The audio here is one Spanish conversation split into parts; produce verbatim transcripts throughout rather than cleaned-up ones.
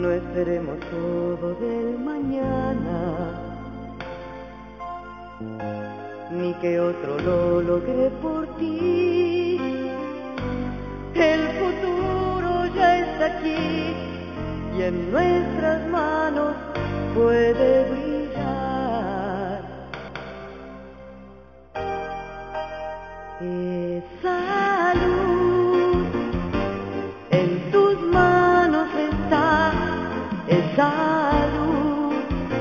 No esperemos todo del mañana, ni que otro lo logre por ti. El futuro ya está aquí y en nuestras manos puede brillar. Esa luz en tus manos está, esa luz.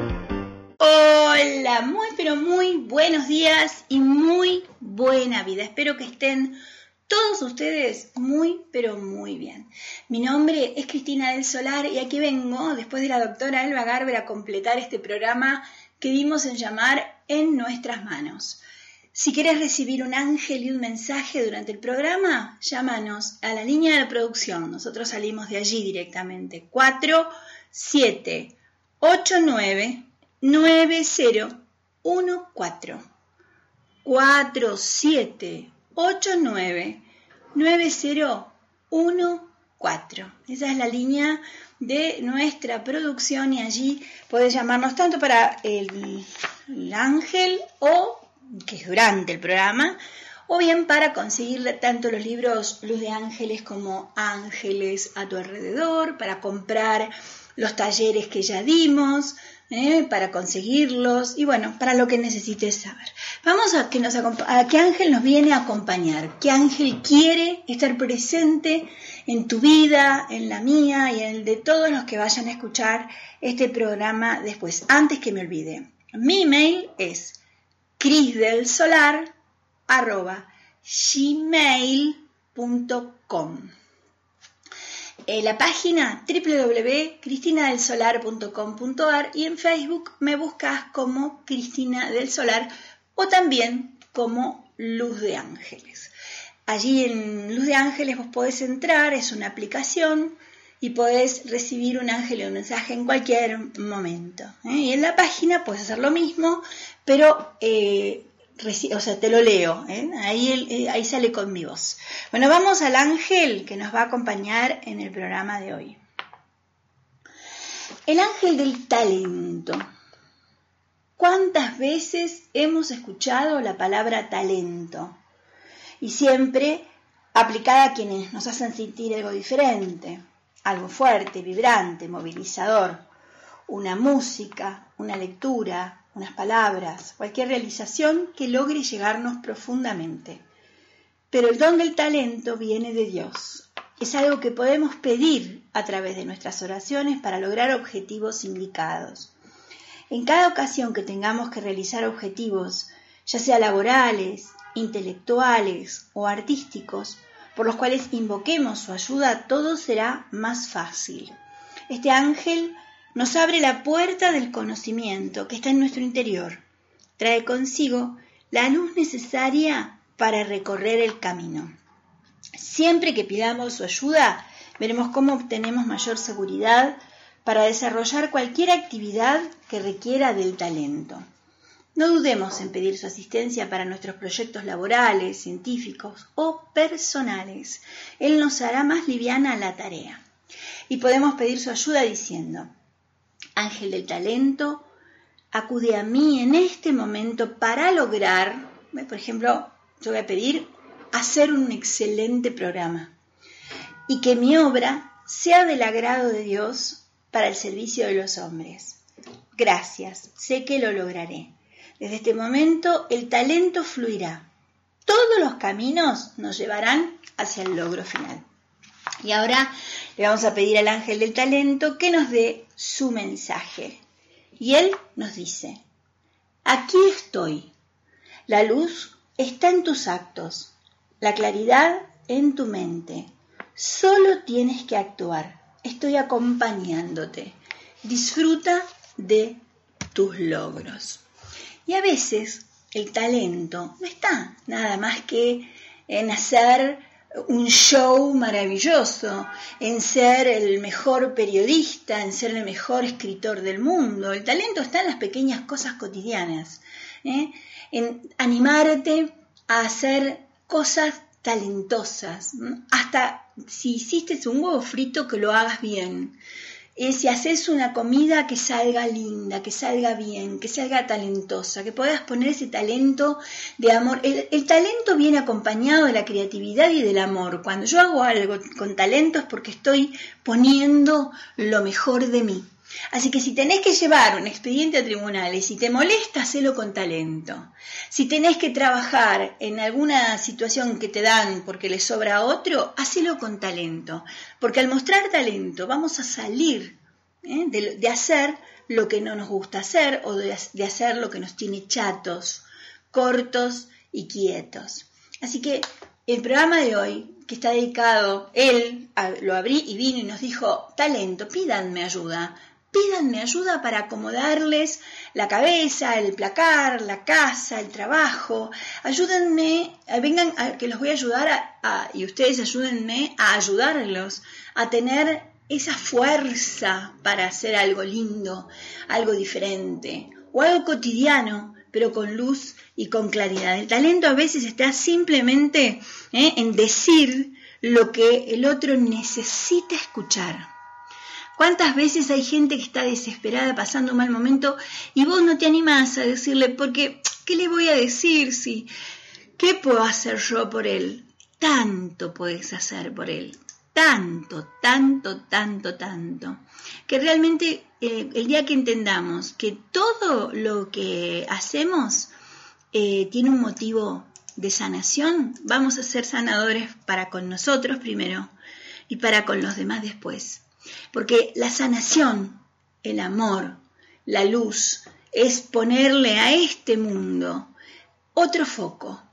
Hola, muy pero muy buenos días y muy buena vida. Espero que estén todos ustedes muy pero muy bien. Mi nombre es Cristina del Solar y aquí vengo, después de la doctora Elba Garber, a completar este programa que dimos en llamar En Nuestras Manos. Si querés recibir un ángel y un mensaje durante el programa, llámanos a la línea de producción. Nosotros salimos de allí directamente. cuatro siete ocho nueve nueve cero uno cuatro. cuatro siete ocho nueve nueve cero uno cuatro. Esa es la línea de nuestra producción y allí podés llamarnos tanto para el, el ángel o que es durante el programa, o bien para conseguir tanto los libros Luz de Ángeles como Ángeles a tu alrededor, para comprar los talleres que ya dimos, ¿eh? para conseguirlos y bueno, para lo que necesites saber. Vamos a que nos a qué ángel nos viene a acompañar, qué ángel quiere estar presente en tu vida, en la mía y en el de todos los que vayan a escuchar este programa después. Antes que me olvide, mi email es crisdelsolar arroba gmail punto com. Eh, la página doble u doble u doble u punto cristina del solar punto com punto a r y en Facebook me buscas como Cristina del Solar o también como Luz de Ángeles. Allí en Luz de Ángeles vos podés entrar, es una aplicación y podés recibir un ángel o un mensaje en cualquier momento. ¿eh? Y en la página podés hacer lo mismo, pero eh, reci- o sea, te lo leo, ¿eh? ahí, eh, ahí sale con mi voz. Bueno, vamos al ángel que nos va a acompañar en el programa de hoy. El ángel del talento. ¿Cuántas veces hemos escuchado la palabra talento? Y siempre aplicada a quienes nos hacen sentir algo diferente, algo fuerte, vibrante, movilizador, una música, una lectura, unas palabras, cualquier realización que logre llegarnos profundamente. Pero el don del talento viene de Dios. Es algo que podemos pedir a través de nuestras oraciones para lograr objetivos indicados. En cada ocasión que tengamos que realizar objetivos, ya sea laborales, intelectuales o artísticos, por los cuales invoquemos su ayuda, todo será más fácil. Este ángel nos abre la puerta del conocimiento que está en nuestro interior. Trae consigo la luz necesaria para recorrer el camino. Siempre que pidamos su ayuda, veremos cómo obtenemos mayor seguridad para desarrollar cualquier actividad que requiera del talento. No dudemos en pedir su asistencia para nuestros proyectos laborales, científicos o personales. Él nos hará más liviana la tarea. Y podemos pedir su ayuda diciendo: Ángel del talento, acude a mí en este momento para lograr, por ejemplo, yo voy a pedir hacer un excelente programa y que mi obra sea del agrado de Dios para el servicio de los hombres. Gracias, sé que lo lograré. Desde este momento el talento fluirá. Todos los caminos nos llevarán hacia el logro final. Y ahora le vamos a pedir al ángel del talento que nos dé su mensaje. Y él nos dice: aquí estoy. La luz está en tus actos, la claridad en tu mente. Solo tienes que actuar. Estoy acompañándote. Disfruta de tus logros. Y a veces el talento no está nada más que en hacer un show maravilloso, en ser el mejor periodista, en ser el mejor escritor del mundo. El talento está en las pequeñas cosas cotidianas, ¿eh? En animarte a hacer cosas talentosas, ¿eh? Hasta si hiciste un huevo frito, que lo hagas bien. es si haces una comida que salga linda, que salga bien, que salga talentosa, que puedas poner ese talento de amor. El, el talento viene acompañado de la creatividad y del amor. Cuando yo hago algo con talento es porque estoy poniendo lo mejor de mí. Así que si tenés que llevar un expediente a tribunales, si te molesta, hacelo con talento. Si tenés que trabajar en alguna situación que te dan porque le sobra a otro, hacelo con talento. Porque al mostrar talento vamos a salir ¿eh? de, de hacer lo que no nos gusta hacer o de, de hacer lo que nos tiene chatos, cortos y quietos. Así que el programa de hoy, que está dedicado, él a, lo abrí y vino y nos dijo, talento, pídanme ayuda. Pídanme ayuda para acomodarles la cabeza, el placar, la casa, el trabajo. Ayúdenme, vengan, a, que los voy a ayudar a, a, y ustedes ayúdenme a ayudarlos a tener esa fuerza para hacer algo lindo, algo diferente o algo cotidiano, pero con luz y con claridad. El talento a veces está simplemente ¿eh? en decir lo que el otro necesita escuchar. ¿Cuántas veces hay gente que está desesperada pasando un mal momento y vos no te animás a decirle, porque ¿qué le voy a decir? Si, ¿qué puedo hacer yo por él? Tanto puedes hacer por él, tanto, tanto, tanto, tanto, que realmente eh, el día que entendamos que todo lo que hacemos eh, tiene un motivo de sanación, vamos a ser sanadores para con nosotros primero y para con los demás después. Porque la sanación, el amor, la luz, es ponerle a este mundo otro foco,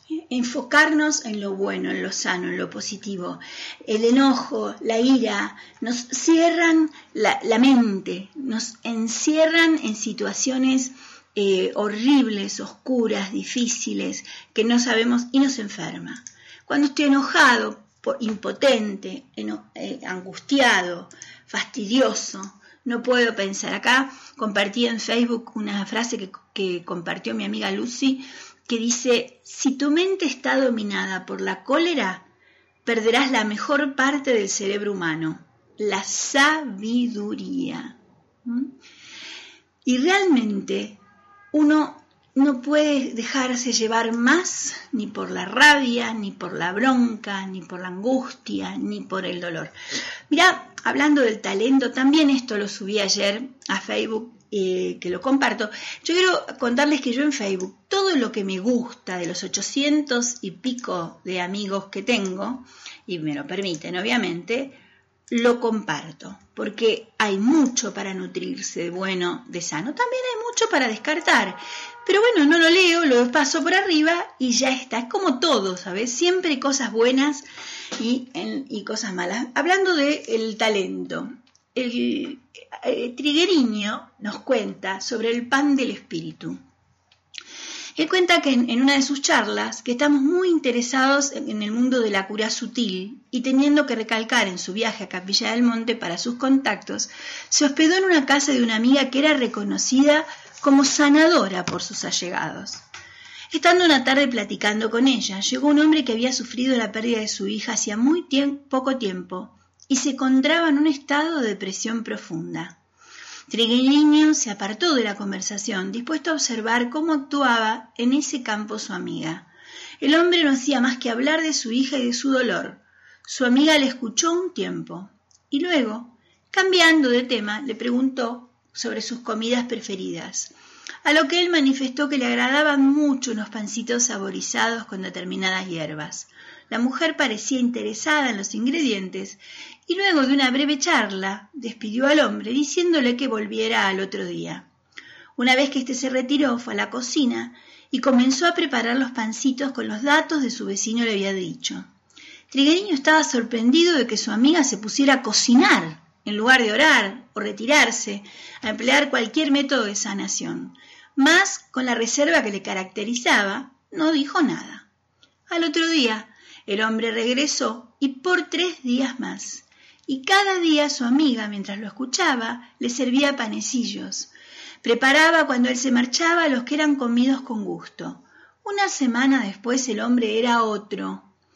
enfocarnos en lo bueno, en lo sano, en lo positivo. El enojo, la ira, nos cierran la, la mente, nos encierran en situaciones eh, horribles, oscuras, difíciles, que no sabemos y nos enferma. Cuando estoy enojado, impotente, eh, angustiado, fastidioso, no puedo pensar. Acá compartí en Facebook una frase que, que compartió mi amiga Lucy, que dice, si tu mente está dominada por la cólera, perderás la mejor parte del cerebro humano, la sabiduría. ¿Mm? Y realmente uno no puede dejarse llevar más ni por la rabia, ni por la bronca, ni por la angustia, ni por el dolor. Mirá, hablando del talento, también esto lo subí ayer a Facebook, eh, que lo comparto. Yo quiero contarles que yo en Facebook, todo lo que me gusta de los ochocientos y pico de amigos que tengo, y me lo permiten obviamente, lo comparto, porque hay mucho para nutrirse de bueno, de sano. También hay mucho para descartar. Pero bueno, no lo leo, lo paso por arriba y ya está. Es como todo, ¿sabes? Siempre hay cosas buenas y, y cosas malas. Hablando del talento, el, el Triguerio nos cuenta sobre el pan del espíritu. Él cuenta que en, en una de sus charlas que estamos muy interesados en, en el mundo de la cura sutil y teniendo que recalcar en su viaje a Capilla del Monte para sus contactos, se hospedó en una casa de una amiga que era reconocida como sanadora por sus allegados. Estando una tarde platicando con ella, llegó un hombre que había sufrido la pérdida de su hija hacía muy tiemp- poco tiempo y se encontraba en un estado de depresión profunda. Triguerio se apartó de la conversación, dispuesto a observar cómo actuaba en ese campo su amiga. El hombre no hacía más que hablar de su hija y de su dolor. Su amiga le escuchó un tiempo y luego, cambiando de tema, le preguntó sobre sus comidas preferidas, a lo que él manifestó que le agradaban mucho unos pancitos saborizados con determinadas hierbas. La mujer parecía interesada en los ingredientes y luego de una breve charla despidió al hombre diciéndole que volviera al otro día. Una vez que éste se retiró, fue a la cocina y comenzó a preparar los pancitos con los datos de su vecino le había dicho. Triguerio estaba sorprendido de que su amiga se pusiera a cocinar en lugar de orar o retirarse, a emplear cualquier método de sanación. Mas, con la reserva que le caracterizaba, no dijo nada. Al otro día, el hombre regresó y por tres días más. Y cada día su amiga, mientras lo escuchaba, le servía panecillos. Preparaba cuando él se marchaba los que eran comidos con gusto. Una semana después el hombre era otro.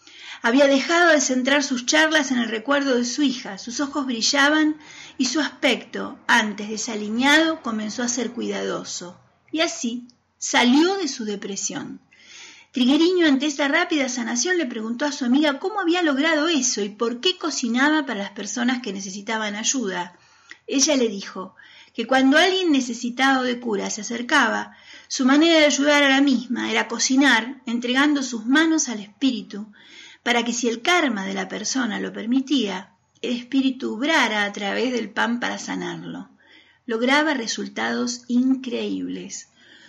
Había dejado de centrar sus charlas en el recuerdo de su hija. Sus ojos brillaban y su aspecto, antes desaliñado, comenzó a ser cuidadoso. Y así salió de su depresión. Triguerio, ante esta rápida sanación, le preguntó a su amiga cómo había logrado eso y por qué cocinaba para las personas que necesitaban ayuda. Ella le dijo que cuando alguien necesitado de cura se acercaba, su manera de ayudar a la misma era cocinar, entregando sus manos al espíritu, para que si el karma de la persona lo permitía, el espíritu obrara a través del pan para sanarlo. Lograba resultados increíbles.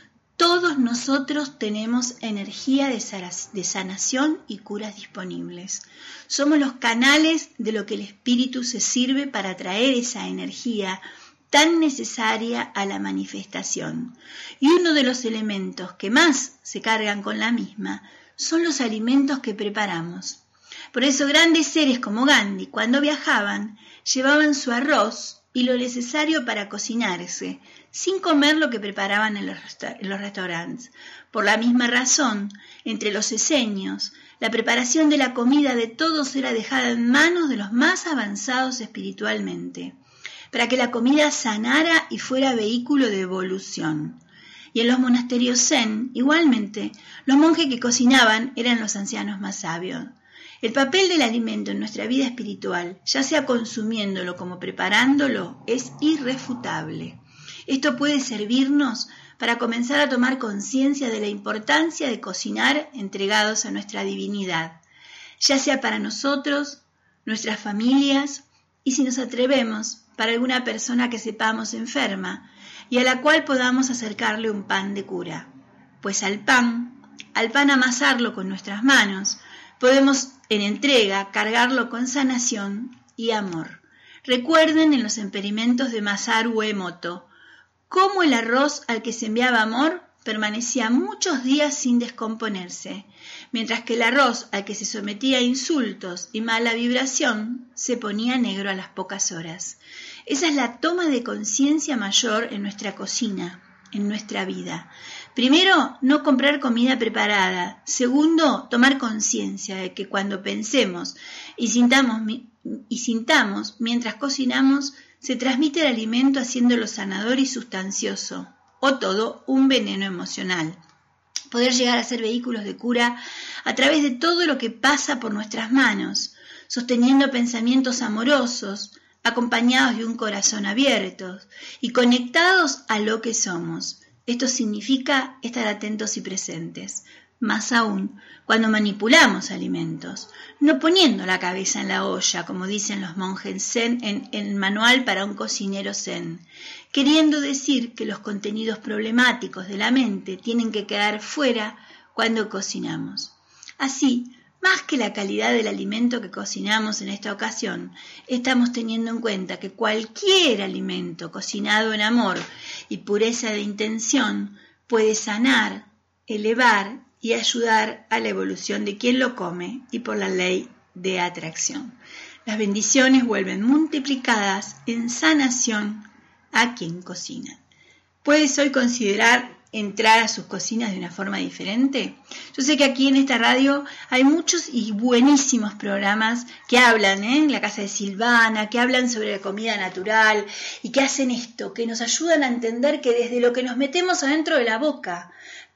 Todos nosotros tenemos energía de sanación y curas disponibles. Somos los canales de lo que el espíritu se sirve para atraer esa energía tan necesaria a la manifestación. Y uno de los elementos que más se cargan con la misma son los alimentos que preparamos. Por eso grandes seres como Gandhi, cuando viajaban, llevaban su arroz y lo necesario para cocinarse, sin comer lo que preparaban en los, resta- en los restaurantes. Por la misma razón, entre los esenios, la preparación de la comida de todos era dejada en manos de los más avanzados espiritualmente, para que la comida sanara y fuera vehículo de evolución. Y en los monasterios zen, igualmente, los monjes que cocinaban eran los ancianos más sabios. El papel del alimento en nuestra vida espiritual, ya sea consumiéndolo como preparándolo, es irrefutable. Esto puede servirnos para comenzar a tomar conciencia de la importancia de cocinar entregados a nuestra divinidad, ya sea para nosotros, nuestras familias y, si nos atrevemos, para alguna persona que sepamos enferma y a la cual podamos acercarle un pan de cura. Pues al pan, al pan amasarlo con nuestras manos, podemos en entrega cargarlo con sanación y amor. Recuerden en los experimentos de Masaru Emoto cómo el arroz al que se enviaba amor permanecía muchos días sin descomponerse, mientras que el arroz al que se sometía a insultos y mala vibración se ponía negro a las pocas horas. Esa es la toma de conciencia mayor en nuestra cocina, en nuestra vida. Primero, no comprar comida preparada. Segundo, tomar conciencia de que cuando pensemos y sintamos, y sintamos mientras cocinamos, se transmite el alimento haciéndolo sanador y sustancioso, o todo un veneno emocional. Poder llegar a ser vehículos de cura a través de todo lo que pasa por nuestras manos, sosteniendo pensamientos amorosos, acompañados de un corazón abierto y conectados a lo que somos. Esto significa estar atentos y presentes, más aún cuando manipulamos alimentos, no poniendo la cabeza en la olla, como dicen los monjes zen en, en el manual para un cocinero zen, queriendo decir que los contenidos problemáticos de la mente tienen que quedar fuera cuando cocinamos. Así, más que la calidad del alimento que cocinamos en esta ocasión, estamos teniendo en cuenta que cualquier alimento cocinado en amor y pureza de intención puede sanar, elevar y ayudar a la evolución de quien lo come y por la ley de atracción. Las bendiciones vuelven multiplicadas en sanación a quien cocina. ¿Puedes hoy considerar entrar a sus cocinas de una forma diferente? Yo sé que aquí en esta radio hay muchos y buenísimos programas que hablan, ¿eh? en la casa de Silvana, que hablan sobre la comida natural y que hacen esto, que nos ayudan a entender que desde lo que nos metemos adentro de la boca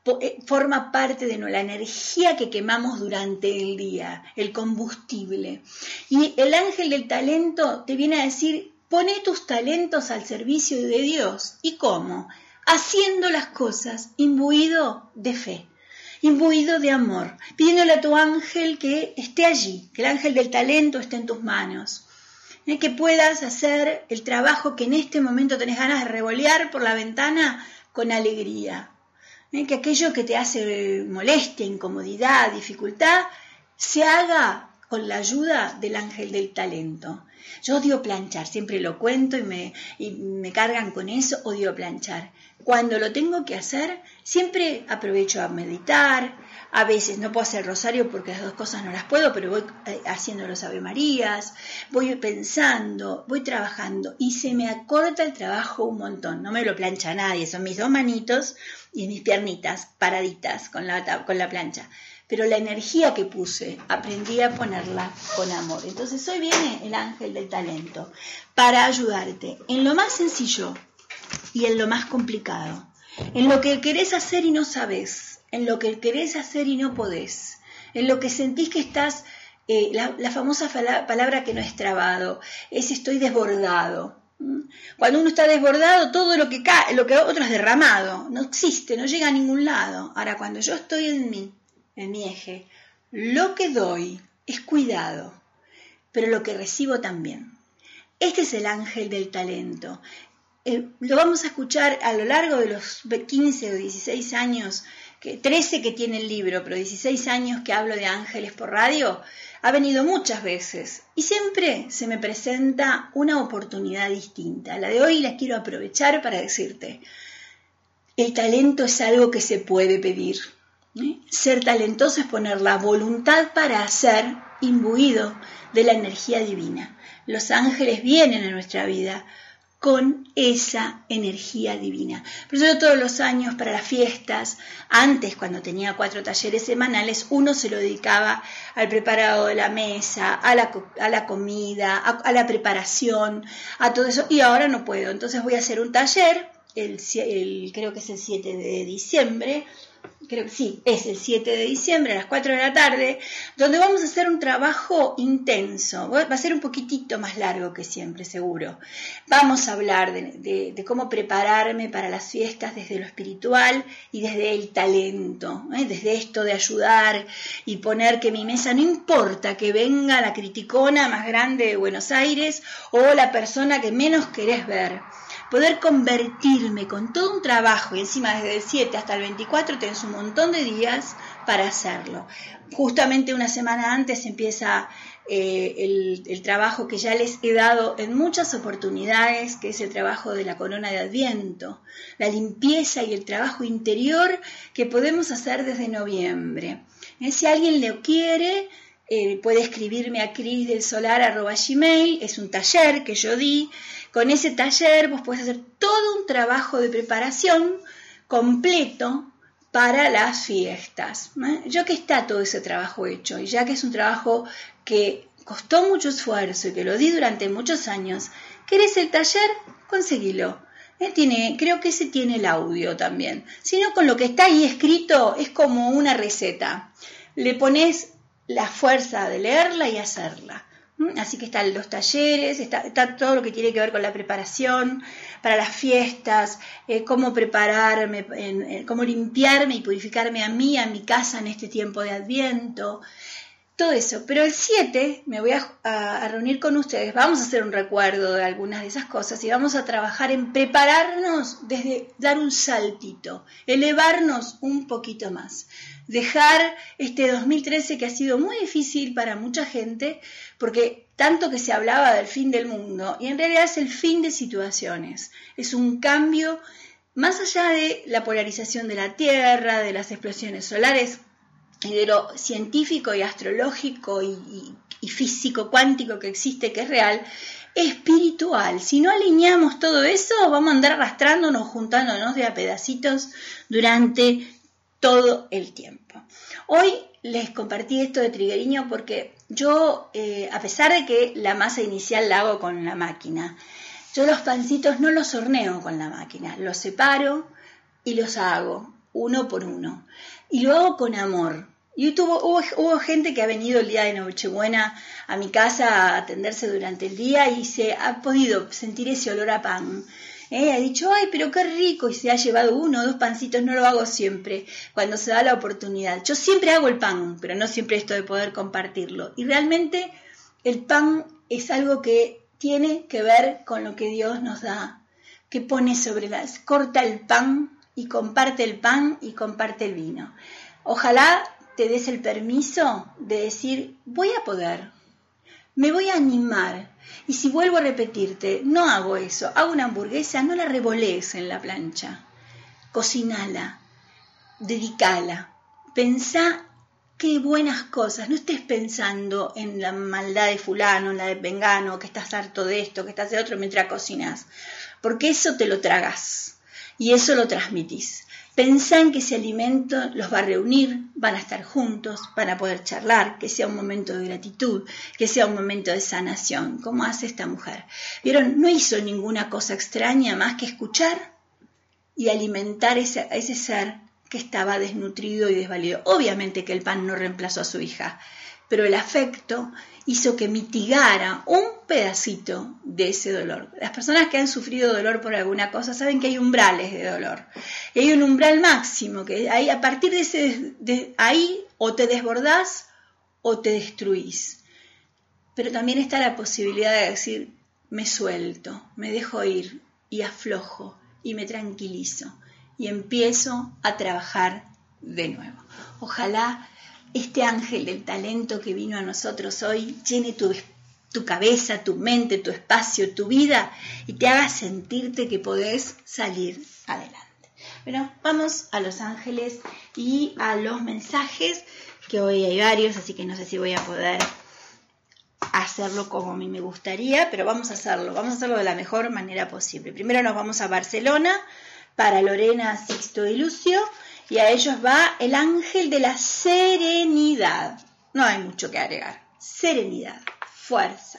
forma parte de la energía que quemamos durante el día, el combustible. Y el ángel del talento te viene a decir, poné tus talentos al servicio de Dios. ¿Y cómo? Haciendo las cosas imbuido de fe, imbuido de amor, pidiéndole a tu ángel que esté allí, que el ángel del talento esté en tus manos, ¿eh? que puedas hacer el trabajo que en este momento tenés ganas de revolear por la ventana con alegría, ¿eh? que aquello que te hace molestia, incomodidad, dificultad, se haga con la ayuda del ángel del talento. Yo odio planchar, siempre lo cuento y me, y me cargan con eso, odio planchar. Cuando lo tengo que hacer, siempre aprovecho a meditar. A veces no puedo hacer rosario porque las dos cosas no las puedo, pero voy haciendo los Ave Marías, voy pensando, voy trabajando y se me acorta el trabajo un montón. No me lo plancha nadie, son mis dos manitos y mis piernitas paraditas con la, con la plancha. pero la energía que puse, aprendí a ponerla con amor. Entonces hoy viene el ángel del talento para ayudarte en lo más sencillo y en lo más complicado, en lo que querés hacer y no sabés, en lo que querés hacer y no podés, en lo que sentís que estás, eh, la, la famosa fala, palabra que no es trabado, es estoy desbordado. Cuando uno está desbordado, todo lo que cae, lo que otro es derramado, no existe, no llega a ningún lado. Ahora, cuando yo estoy en mí, en mi eje, lo que doy es cuidado, pero lo que recibo también. Este es el ángel del talento. Eh, lo vamos a escuchar a lo largo de los quince o dieciséis años, que, trece que tiene el libro, pero dieciséis años que hablo de ángeles por radio. Ha venido muchas veces y siempre se me presenta una oportunidad distinta. La de hoy la quiero aprovechar para decirte, el talento es algo que se puede pedir. ¿eh? Ser talentoso es poner la voluntad para hacer, imbuido de la energía divina. Los ángeles vienen a nuestra vida con esa energía divina. Por eso yo todos los años para las fiestas, antes cuando tenía cuatro talleres semanales, uno se lo dedicaba al preparado de la mesa, a la, a la comida, a, a la preparación, a todo eso, y ahora no puedo. Entonces voy a hacer un taller, el, el, creo que es el siete de diciembre, creo que sí, es el siete de diciembre a las cuatro de la tarde, donde vamos a hacer un trabajo intenso. Va a ser un poquitito más largo que siempre, seguro. Vamos a hablar de, de, de cómo prepararme para las fiestas desde lo espiritual y desde el talento, ¿eh? Desde esto de ayudar y poner que mi mesa, no importa que venga la criticona más grande de Buenos Aires o la persona que menos querés ver, poder convertirme con todo un trabajo, y encima desde el siete hasta el veinticuatro tenés un montón de días para hacerlo. Justamente una semana antes empieza eh, el, el trabajo que ya les he dado en muchas oportunidades, que es el trabajo de la corona de Adviento, la limpieza y el trabajo interior que podemos hacer desde noviembre. Eh, si alguien lo quiere, eh, puede escribirme a cris del solar arroba gmail, es un taller que yo di. Con ese taller vos podés hacer todo un trabajo de preparación completo para las fiestas. ¿eh? Ya que está todo ese trabajo hecho y ya que es un trabajo que costó mucho esfuerzo y que lo di durante muchos años, ¿querés el taller? Conseguilo. ¿eh? Tiene, creo que ese tiene el audio también. Si no, con lo que está ahí escrito es como una receta. Le pones la fuerza de leerla y hacerla. Así que están los talleres, está, está todo lo que tiene que ver con la preparación para las fiestas, eh, cómo prepararme, en, en, cómo limpiarme y purificarme a mí, a mi casa en este tiempo de Adviento, todo eso. Pero el siete me voy a, a, a reunir con ustedes, vamos a hacer un recuerdo de algunas de esas cosas y vamos a trabajar en prepararnos desde dar un saltito, elevarnos un poquito más. Dejar este dos mil trece que ha sido muy difícil para mucha gente, porque tanto que se hablaba del fin del mundo, y en realidad es el fin de situaciones, es un cambio más allá de la polarización de la Tierra, de las explosiones solares, y de lo científico y astrológico y, y, y físico cuántico que existe, que es real, espiritual. Si no alineamos todo eso, vamos a andar arrastrándonos, juntándonos de a pedacitos durante todo el tiempo. Hoy les compartí esto de trigueriño porque yo, eh, a pesar de que la masa inicial la hago con la máquina, yo los pancitos no los horneo con la máquina, los separo y los hago uno por uno. Y lo hago con amor. Y tuvo, hubo, hubo gente que ha venido el día de Nochebuena a mi casa a atenderse durante el día y se ha podido sentir ese olor a pan. Eh, ha dicho, ay, pero qué rico, y se ha llevado uno o dos pancitos. No lo hago siempre, cuando se da la oportunidad. Yo siempre hago el pan, pero no siempre esto de poder compartirlo. Y realmente el pan es algo que tiene que ver con lo que Dios nos da, que pone sobre las, corta el pan y comparte el pan y comparte el vino. Ojalá te des el permiso de decir, voy a poder, me voy a animar. Y si vuelvo a repetirte, no hago eso, hago una hamburguesa, no la revolees en la plancha, cocinala, dedicala, pensá qué buenas cosas, no estés pensando en la maldad de fulano, en la de vengano, que estás harto de esto, que estás de otro mientras cocinas, porque eso te lo tragas y eso lo transmitís. Pensá en que ese alimento los va a reunir, van a estar juntos, van a poder charlar, que sea un momento de gratitud, que sea un momento de sanación, como hace esta mujer. ¿Vieron? No hizo ninguna cosa extraña más que escuchar y alimentar ese, a ese ser que estaba desnutrido y desvalido. Obviamente que el pan no reemplazó a su hija, pero el afecto hizo que mitigara un pedacito de ese dolor. Las personas que han sufrido dolor por alguna cosa saben que hay umbrales de dolor. Y hay un umbral máximo, que ahí, a partir de ese, de ahí o te desbordás o te destruís. Pero también está la posibilidad de decir, me suelto, me dejo ir y aflojo y me tranquilizo y empiezo a trabajar de nuevo. Ojalá este ángel del talento que vino a nosotros hoy llene tu, tu cabeza, tu mente, tu espacio, tu vida y te haga sentirte que podés salir adelante. Bueno, vamos a los ángeles y a los mensajes, que hoy hay varios, así que no sé si voy a poder hacerlo como a mí me gustaría, pero vamos a hacerlo, vamos a hacerlo de la mejor manera posible. Primero nos vamos a Barcelona para Lorena, Sixto y Lucio. Y a ellos va el ángel de la serenidad. No hay mucho que agregar. Serenidad, fuerza.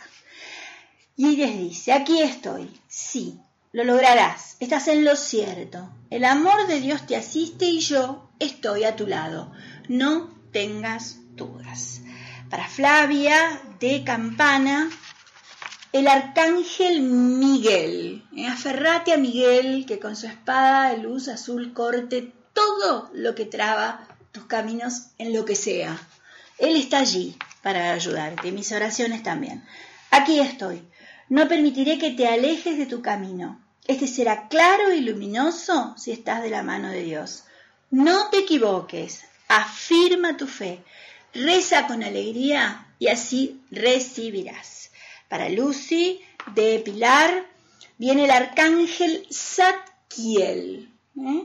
Y les dice, aquí estoy. Sí, lo lograrás. Estás en lo cierto. El amor de Dios te asiste y yo estoy a tu lado. No tengas dudas. Para Flavia de Campana, el arcángel Miguel. Aferrate a Miguel, que con su espada de luz azul corte todo lo que traba tus caminos en lo que sea. Él está allí para ayudarte y mis oraciones también. Aquí estoy. No permitiré que te alejes de tu camino. Este será claro y luminoso si estás de la mano de Dios. No te equivoques. Afirma tu fe. Reza con alegría y así recibirás. Para Lucy de Pilar viene el arcángel Zadkiel. ¿Eh?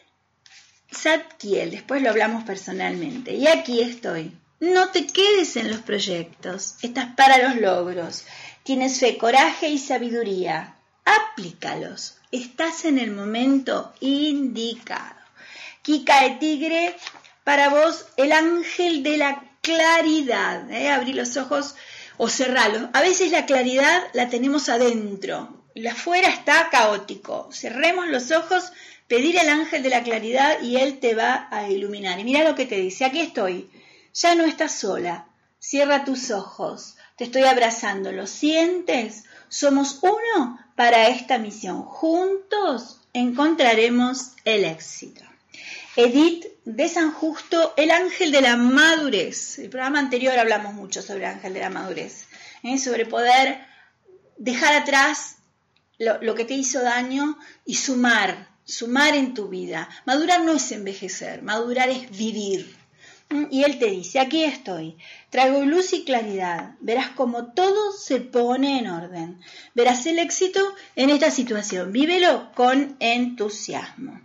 Zadkiel, después lo hablamos personalmente. Y aquí estoy. No te quedes en los proyectos. Estás para los logros. Tienes fe, coraje y sabiduría. Aplícalos. Estás en el momento indicado. Kika de Tigre, para vos el ángel de la claridad. ¿eh? Abrí los ojos o cerralos. A veces la claridad la tenemos adentro. La afuera está caótico. Cerremos los ojos. Pedir al ángel de la claridad y él te va a iluminar. Y mira lo que te dice, aquí estoy, ya no estás sola, cierra tus ojos, te estoy abrazando, ¿lo sientes? Somos uno para esta misión, juntos encontraremos el éxito. Edith de San Justo, el ángel de la madurez. El programa anterior hablamos mucho sobre el ángel de la madurez, ¿eh? sobre poder dejar atrás lo, lo que te hizo daño y sumar. Sumar en tu vida. Madurar no es envejecer, madurar es vivir. Y él te dice, aquí estoy, traigo luz y claridad, verás cómo todo se pone en orden, verás el éxito en esta situación, vívelo con entusiasmo.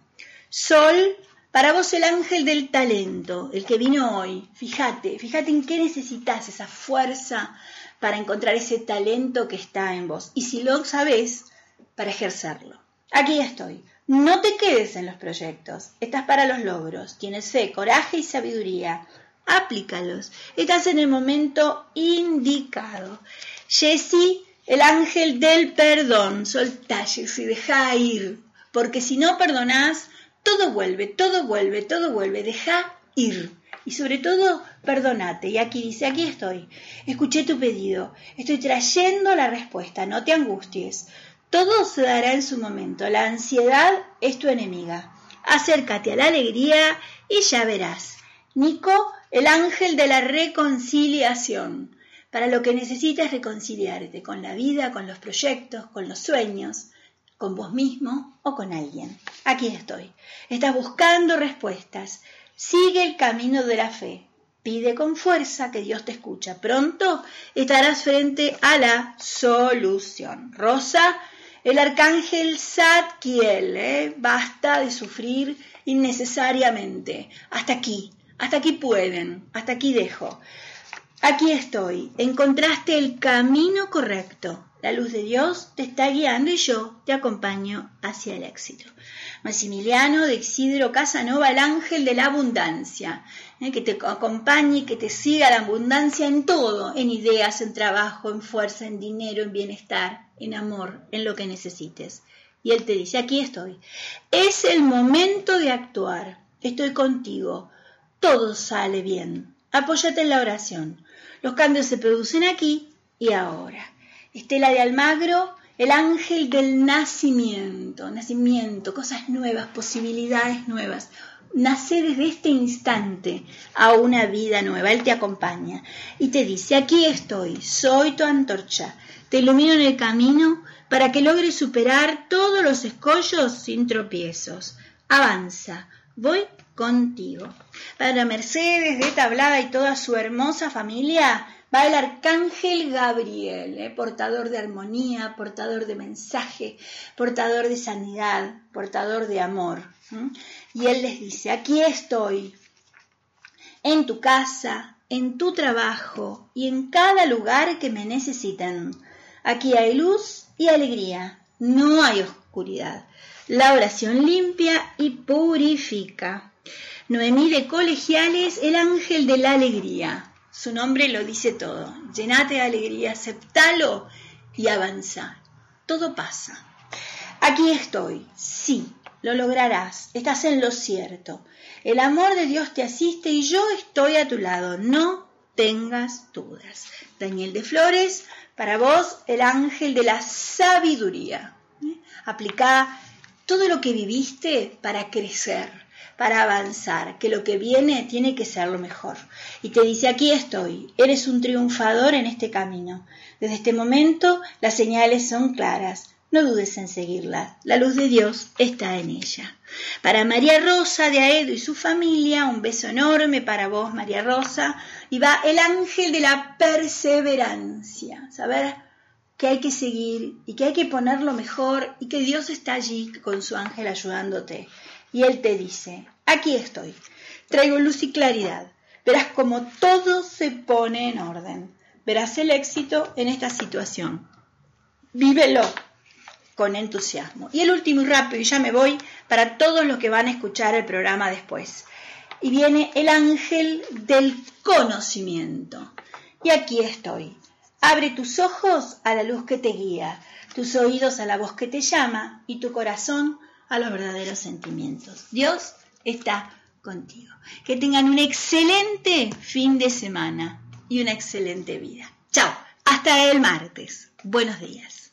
Sol, para vos el ángel del talento, el que vino hoy, fíjate, fíjate en qué necesitas esa fuerza para encontrar ese talento que está en vos, y si lo sabés, para ejercerlo. Aquí estoy. No te quedes en los proyectos, estás para los logros, tienes fe, coraje y sabiduría, aplícalos, estás en el momento indicado. Jessie, el ángel del perdón, soltá Jessie, dejá ir, porque si no perdonás, todo vuelve, todo vuelve, todo vuelve, dejá ir. Y sobre todo, perdonate. Y aquí dice, aquí estoy, escuché tu pedido, estoy trayendo la respuesta, no te angusties. Todo se dará en su momento. La ansiedad es tu enemiga. Acércate a la alegría y ya verás. Nico, el ángel de la reconciliación. Para lo que necesitas reconciliarte con la vida, con los proyectos, con los sueños, con vos mismo o con alguien. Aquí estoy. Estás buscando respuestas. Sigue el camino de la fe. Pide con fuerza que Dios te escucha. Pronto estarás frente a la solución. Rosa, el arcángel Zadkiel, ¿eh? Basta de sufrir innecesariamente. Hasta aquí, hasta aquí pueden, hasta aquí dejo. Aquí estoy, encontraste el camino correcto. La luz de Dios te está guiando y yo te acompaño hacia el éxito. Maximiliano de Isidro Casanova, el ángel de la abundancia, ¿eh? que te acompañe, que te siga la abundancia en todo, en ideas, en trabajo, en fuerza, en dinero, en bienestar, en amor, en lo que necesites. Y él te dice, aquí estoy. Es el momento de actuar. Estoy contigo. Todo sale bien. Apóyate en la oración. Los cambios se producen aquí y ahora. Estela de Almagro, el ángel del nacimiento. Nacimiento, cosas nuevas, posibilidades nuevas. Nace desde este instante a una vida nueva. Él te acompaña y te dice, aquí estoy, soy tu antorcha. Te ilumino en el camino para que logres superar todos los escollos sin tropiezos. Avanza, voy contigo. Para Mercedes de Tablada y toda su hermosa familia va el arcángel Gabriel, ¿eh? portador de armonía, portador de mensaje, portador de sanidad, portador de amor. ¿eh? Y él les dice, aquí estoy, en tu casa, en tu trabajo y en cada lugar que me necesiten. Aquí hay luz y alegría, no hay oscuridad. La oración limpia y purifica. Noemí de Colegiales, el ángel de la alegría. Su nombre lo dice todo. Llenate de alegría, aceptalo y avanza. Todo pasa. Aquí estoy, sí, lo lograrás. Estás en lo cierto. El amor de Dios te asiste y yo estoy a tu lado. No tengas dudas. Daniel de Flores, para vos, el ángel de la sabiduría. ¿Eh? Aplicá todo lo que viviste para crecer, para avanzar, que lo que viene tiene que ser lo mejor. Y te dice, aquí estoy, eres un triunfador en este camino. Desde este momento las señales son claras, no dudes en seguirlas, la luz de Dios está en ella. Para María Rosa de Aedo y su familia, un beso enorme para vos, María Rosa, y va el ángel de la perseverancia, saber que hay que seguir y que hay que ponerlo mejor y que Dios está allí con su ángel ayudándote. Y él te dice, aquí estoy, traigo luz y claridad, verás cómo todo se pone en orden, verás el éxito en esta situación, vívelo con entusiasmo. Y el último y rápido, y ya me voy, para todos los que van a escuchar el programa después. Y viene el ángel del conocimiento. Y aquí estoy. Abre tus ojos a la luz que te guía, tus oídos a la voz que te llama y tu corazón a los verdaderos sentimientos. Dios está contigo. Que tengan un excelente fin de semana y una excelente vida. Chao, hasta el martes. Buenos días.